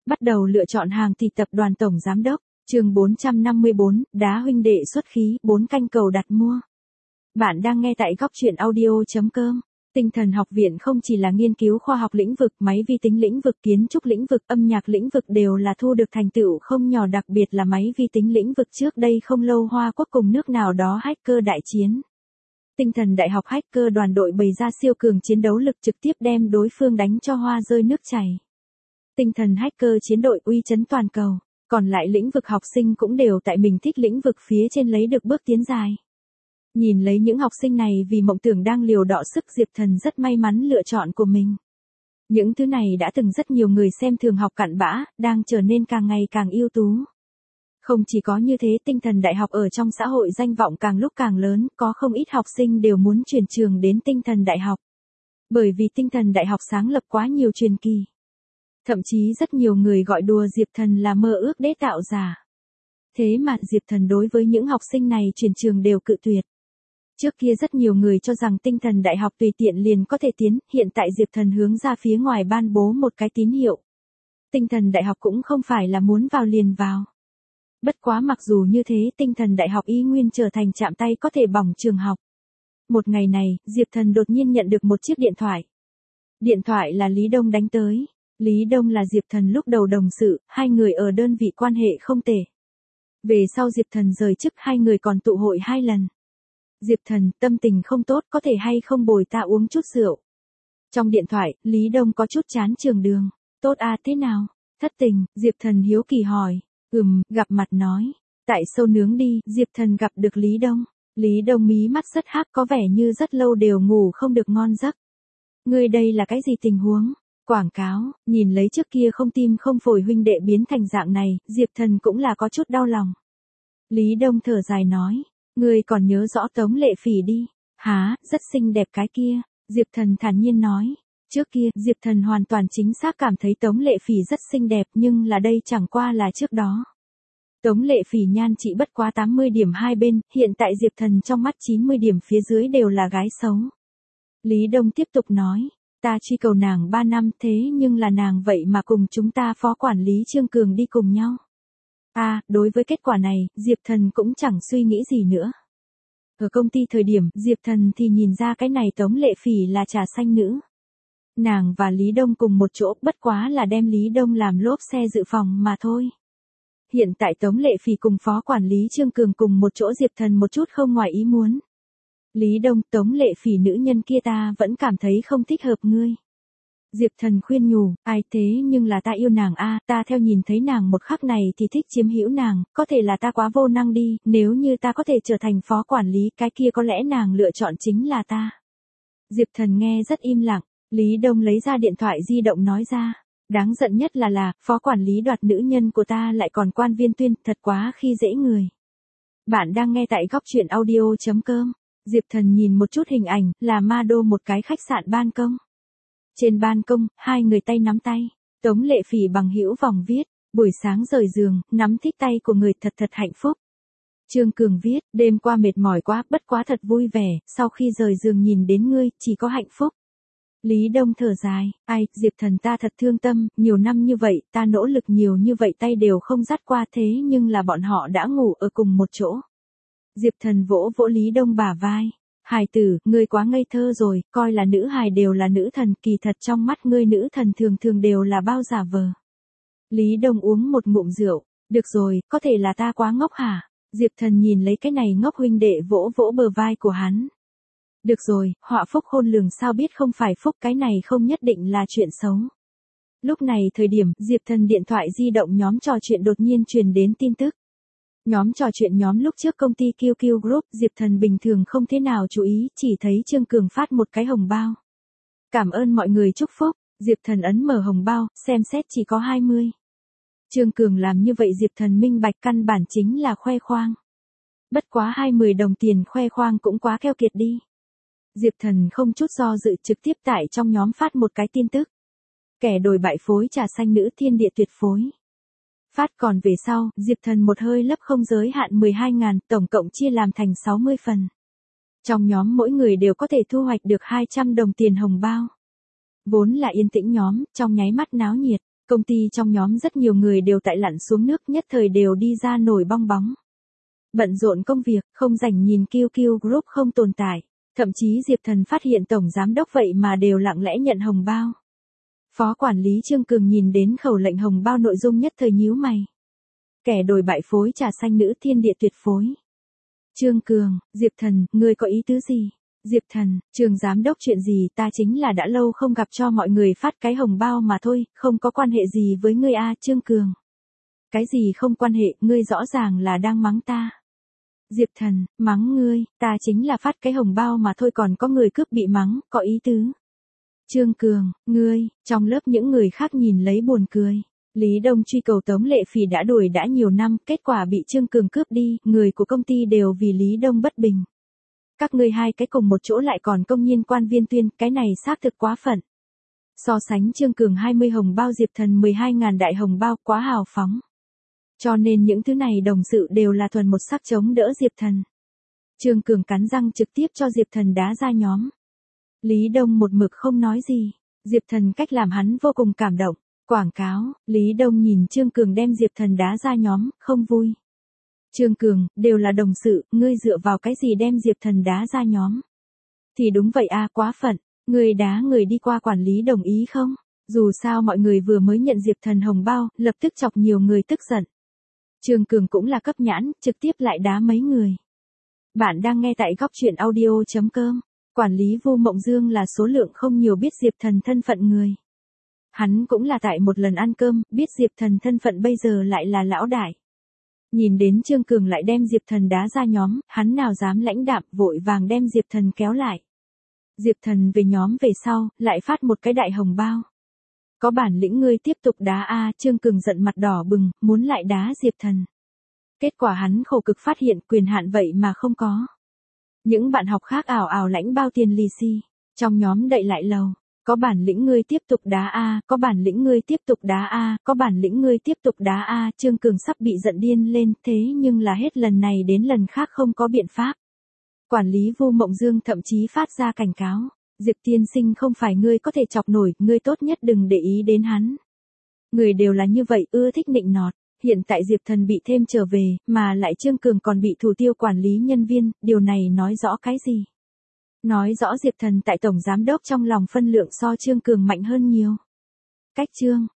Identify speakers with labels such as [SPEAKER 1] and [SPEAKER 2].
[SPEAKER 1] Bắt đầu lựa chọn hàng thì tập đoàn tổng giám đốc, chương 454, đá huynh đệ xuất khí, 4 canh cầu đặt mua. Bạn đang nghe tại góc truyện audio.com. Tinh thần học viện không chỉ là nghiên cứu khoa học lĩnh vực, máy vi tính lĩnh vực, kiến trúc lĩnh vực, âm nhạc lĩnh vực đều là thu được thành tựu không nhỏ, đặc biệt là máy vi tính lĩnh vực trước đây không lâu Hoa Quốc cùng nước nào đó hacker đại chiến. Tinh thần đại học hacker đoàn đội bày ra siêu cường chiến đấu lực trực tiếp đem đối phương đánh cho hoa rơi nước chảy. Tinh thần hacker chiến đội uy chấn toàn cầu, còn lại lĩnh vực học sinh cũng đều tại mình thích lĩnh vực phía trên lấy được bước tiến dài. Nhìn lấy những học sinh này vì mộng tưởng đang liều đọ sức, Diệp Thần rất may mắn lựa chọn của mình. Những thứ này đã từng rất nhiều người xem thường học cặn bã, đang trở nên càng ngày càng ưu tú. Không chỉ có như thế, tinh thần đại học ở trong xã hội danh vọng càng lúc càng lớn, có không ít học sinh đều muốn chuyển trường đến tinh thần đại học. Bởi vì tinh thần đại học sáng lập quá nhiều truyền kỳ. Thậm chí rất nhiều người gọi đùa Diệp Thần là mơ ước đế tạo giả. Thế mà Diệp Thần đối với những học sinh này chuyển trường đều cự tuyệt. Trước kia rất nhiều người cho rằng tinh thần đại học tùy tiện liền có thể tiến, hiện tại Diệp Thần hướng ra phía ngoài ban bố một cái tín hiệu. Tinh thần đại học cũng không phải là muốn vào liền vào. Bất quá mặc dù như thế, tinh thần đại học y nguyên trở thành chạm tay có thể bỏng trường học. Một ngày này, Diệp Thần đột nhiên nhận được một chiếc điện thoại. Điện thoại là Lý Đông đánh tới. Lý Đông là Diệp Thần lúc đầu đồng sự, hai người ở đơn vị quan hệ không tệ. Về sau Diệp Thần rời chức, hai người còn tụ hội 2 lần. Diệp Thần, tâm tình không tốt, có thể hay không bồi ta uống chút rượu. Trong điện thoại, Lý Đông có chút chán trường đường. Tốt à, thế nào? Thất tình, Diệp Thần hiếu kỳ hỏi. Gặp mặt nói. Tại sâu nướng đi, Diệp Thần gặp được Lý Đông. Lý Đông mí mắt rất hắc, có vẻ như rất lâu đều ngủ không được ngon giấc. Ngươi đây là cái gì tình huống? Quảng cáo, nhìn lấy trước kia không tim không phổi huynh đệ biến thành dạng này, Diệp Thần cũng là có chút đau lòng. Lý Đông thở dài nói. Ngươi còn nhớ rõ Tống Lệ Phỉ đi. Hả, rất xinh đẹp cái kia. Diệp Thần thản nhiên nói. Trước kia, Diệp Thần hoàn toàn chính xác cảm thấy Tống Lệ Phỉ rất xinh đẹp, nhưng là đây chẳng qua là trước đó. Tống Lệ Phỉ nhan chỉ bất quá 80 điểm hai bên, hiện tại Diệp Thần trong mắt 90 điểm phía dưới đều là gái xấu. Lý Đông tiếp tục nói. Ta truy cầu nàng 3 năm, thế nhưng là nàng vậy mà cùng chúng ta phó quản lý Trương Cường đi cùng nhau. Đối với kết quả này, Diệp Thần cũng chẳng suy nghĩ gì nữa. Ở công ty thời điểm, Diệp Thần thì nhìn ra cái này Tống Lệ Phỉ là trà xanh nữ. Nàng và Lý Đông cùng một chỗ, bất quá là đem Lý Đông làm lốp xe dự phòng mà thôi. Hiện tại Tống Lệ Phỉ cùng phó quản lý Trương Cường cùng một chỗ, Diệp Thần một chút không ngoài ý muốn. Lý Đông, Tống Lệ Phỉ nữ nhân kia ta vẫn cảm thấy không thích hợp ngươi. Diệp Thần khuyên nhủ, ai thế nhưng là ta yêu nàng ta theo nhìn thấy nàng một khắc này thì thích chiếm hữu nàng, có thể là ta quá vô năng đi, nếu như ta có thể trở thành phó quản lý, cái kia có lẽ nàng lựa chọn chính là ta. Diệp Thần nghe rất im lặng, Lý Đông lấy ra điện thoại di động nói ra, đáng giận nhất là, phó quản lý đoạt nữ nhân của ta lại còn quan viên tuyên, thật quá khi dễ người. Bạn đang nghe tại góc truyện audio.com. Diệp Thần nhìn một chút hình ảnh, là ma đô một cái khách sạn ban công. Trên ban công, hai người tay nắm tay. Tống Lệ Phỉ bằng hữu vòng viết, buổi sáng rời giường, nắm thích tay của người thật thật hạnh phúc. Trương Cường viết, đêm qua mệt mỏi quá, bất quá thật vui vẻ, sau khi rời giường nhìn đến ngươi, chỉ có hạnh phúc. Lý Đông thở dài, Diệp Thần ta thật thương tâm, nhiều năm như vậy, ta nỗ lực nhiều như vậy tay đều không dắt qua, thế nhưng là bọn họ đã ngủ ở cùng một chỗ. Diệp Thần vỗ vỗ Lý Đông bả vai. Hài tử, ngươi quá ngây thơ rồi, coi là nữ hài đều là nữ thần, kỳ thật trong mắt ngươi nữ thần thường thường đều là bao giả vờ. Lý Đông uống một ngụm rượu, được rồi, có thể là ta quá ngốc hả? Diệp Thần nhìn lấy cái này ngốc huynh đệ vỗ vỗ bờ vai của hắn. Được rồi, họa phúc khôn lường sao biết không phải phúc, cái này không nhất định là chuyện xấu. Lúc này thời điểm, Diệp Thần điện thoại di động nhóm trò chuyện đột nhiên truyền đến tin tức. Nhóm trò chuyện nhóm lúc trước công ty QQ Group, Diệp Thần bình thường không thế nào chú ý, chỉ thấy Trương Cường phát một cái hồng bao. Cảm ơn mọi người chúc phúc, Diệp Thần ấn mở hồng bao, xem xét chỉ có 20. Trương Cường làm như vậy Diệp Thần minh bạch căn bản chính là khoe khoang. Bất quá 20 đồng tiền khoe khoang cũng quá keo kiệt đi. Diệp Thần không chút do dự trực tiếp tại trong nhóm phát một cái tin tức. Kẻ đồi bại phối trà xanh nữ thiên địa tuyệt phối. Phát còn về sau, Diệp Thần một hơi lấp không giới hạn 12.000, tổng cộng chia làm thành 60 phần. Trong nhóm mỗi người đều có thể thu hoạch được 200 đồng tiền hồng bao. Vốn là yên tĩnh nhóm, trong nháy mắt náo nhiệt. Công ty trong nhóm rất nhiều người đều tại lặn xuống nước, nhất thời đều đi ra nổi bong bóng. Bận rộn công việc, không rảnh nhìn QQ Group không tồn tại. Thậm chí Diệp Thần phát hiện tổng giám đốc vậy mà đều lặng lẽ nhận hồng bao. Phó quản lý Trương Cường nhìn đến khẩu lệnh hồng bao nội dung nhất thời nhíu mày. Kẻ đồi bại phối trà xanh nữ thiên địa tuyệt phối. Trương Cường, Diệp Thần, ngươi có ý tứ gì? Diệp Thần, Trường giám đốc chuyện gì, ta chính là đã lâu không gặp cho mọi người phát cái hồng bao mà thôi, không có quan hệ gì với ngươi a. Trương Cường. Cái gì không quan hệ, ngươi rõ ràng là đang mắng ta. Diệp Thần, mắng ngươi, ta chính là phát cái hồng bao mà thôi, còn có người cướp bị mắng, có ý tứ. Trương Cường, ngươi, trong lớp những người khác nhìn lấy buồn cười. Lý Đông truy cầu Tống Lệ Phỉ đã đuổi đã nhiều năm, kết quả bị Trương Cường cướp đi, người của công ty đều vì Lý Đông bất bình. Các ngươi hai cái cùng một chỗ lại còn công nhiên quan viên tuyên, cái này xác thực quá phận. So sánh Trương Cường 20 hồng bao, Diệp Thần 12.000 đại hồng bao, quá hào phóng. Cho nên những thứ này đồng sự đều là thuần một sắc chống đỡ Diệp Thần. Trương Cường cắn răng trực tiếp cho Diệp Thần đá ra nhóm. Lý Đông một mực không nói gì. Diệp Thần cách làm hắn vô cùng cảm động. Quảng cáo, Lý Đông nhìn Trương Cường đem Diệp Thần đá ra nhóm, không vui. Trương Cường, đều là đồng sự, ngươi dựa vào cái gì đem Diệp Thần đá ra nhóm? Thì đúng vậy a, quá phận, ngươi đá người đi qua quản lý đồng ý không? Dù sao mọi người vừa mới nhận Diệp Thần hồng bao, lập tức chọc nhiều người tức giận. Trương Cường cũng là cấp nhãn, trực tiếp lại đá mấy người. Bạn đang nghe tại góc truyện audio.com. Quản lý Vu Mộng Dương là số lượng không nhiều biết Diệp Thần thân phận người. Hắn cũng là tại một lần ăn cơm, biết Diệp Thần thân phận bây giờ lại là lão đại. Nhìn đến Trương Cường lại đem Diệp Thần đá ra nhóm, hắn nào dám lãnh đạm, vội vàng đem Diệp Thần kéo lại. Diệp Thần về nhóm về sau, lại phát một cái đại hồng bao. Có bản lĩnh ngươi tiếp tục đá a. Trương Cường giận mặt đỏ bừng, muốn lại đá Diệp Thần. Kết quả hắn khổ cực phát hiện quyền hạn vậy mà không có. Những bạn học khác ảo ảo lãnh bao tiền lì xì. Trong nhóm đậy lại lầu. Có bản lĩnh ngươi tiếp tục đá a, có bản lĩnh ngươi tiếp tục đá a, có bản lĩnh ngươi tiếp tục đá a. Trương Cường sắp bị giận điên lên, thế nhưng là hết lần này đến lần khác không có biện pháp. Quản lý Vu Mộng Dương thậm chí phát ra cảnh cáo. Diệp tiên sinh không phải ngươi có thể chọc nổi, ngươi tốt nhất đừng để ý đến hắn. Người đều là như vậy, ưa thích nịnh nọt. Hiện tại Diệp Thần bị thêm trở về, mà lại Trương Cường còn bị thủ tiêu quản lý nhân viên, điều này nói rõ cái gì? Nói rõ Diệp Thần tại tổng giám đốc trong lòng phân lượng so Trương Cường mạnh hơn nhiều. Cách chương